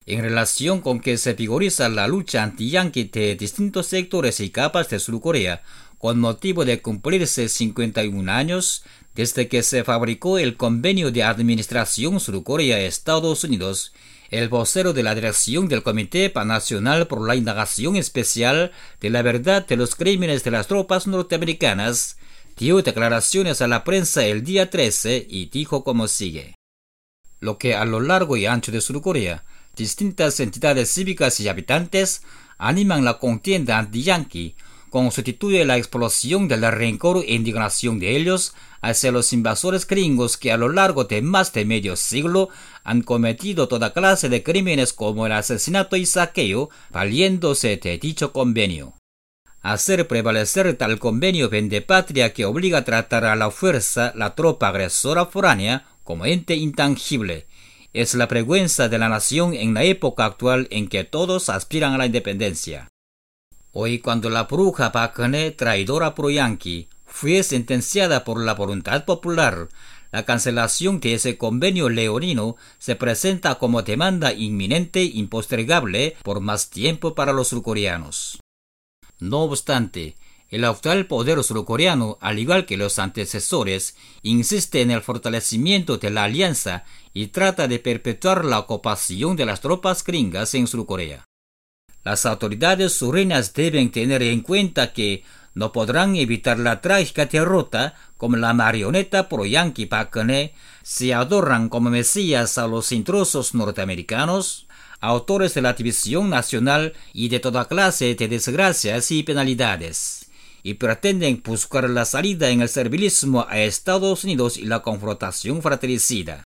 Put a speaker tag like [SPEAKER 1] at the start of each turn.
[SPEAKER 1] En relación con que se vigoriza la lucha anti-yanqui de distintos sectores y capas de Surcorea, con motivo de cumplirse 51 años desde que se fabricó el Convenio de Administración Surcorea-Estados Unidos, el vocero de la dirección del Comité Panacional por la Indagación Especial de la Verdad de los Crímenes de las Tropas Norteamericanas dio declaraciones a la prensa el día 13 y dijo como sigue. Lo que a lo largo y ancho de Surcorea, distintas entidades cívicas y habitantes animan la contienda anti-yanqui, constituye la explosión del rencor e indignación de ellos hacia los invasores gringos que a lo largo de más de medio siglo han cometido toda clase de crímenes como el asesinato y saqueo, valiéndose de dicho convenio. Hacer prevalecer tal convenio vendepatria que obliga a tratar a la fuerza la tropa agresora foránea como ente intangible, es la vergüenza de la nación en la época actual en que todos aspiran a la independencia. Hoy, cuando la bruja Park Geun-hye, traidora pro-yanqui, fue sentenciada por la voluntad popular, la cancelación de ese convenio leonino se presenta como demanda inminente e impostergable por más tiempo para los surcoreanos. No obstante, el actual poder surcoreano, al igual que los antecesores, insiste en el fortalecimiento de la alianza y trata de perpetuar la ocupación de las tropas gringas en Surcorea. Las autoridades sureñas deben tener en cuenta que no podrán evitar la trágica derrota como la marioneta pro-yanqui Park Geun-hye se adoran como mesías a los intrusos norteamericanos, autores de la división nacional y de toda clase de desgracias y penalidades, y pretenden buscar la salida en el servilismo a Estados Unidos y la confrontación fratricida.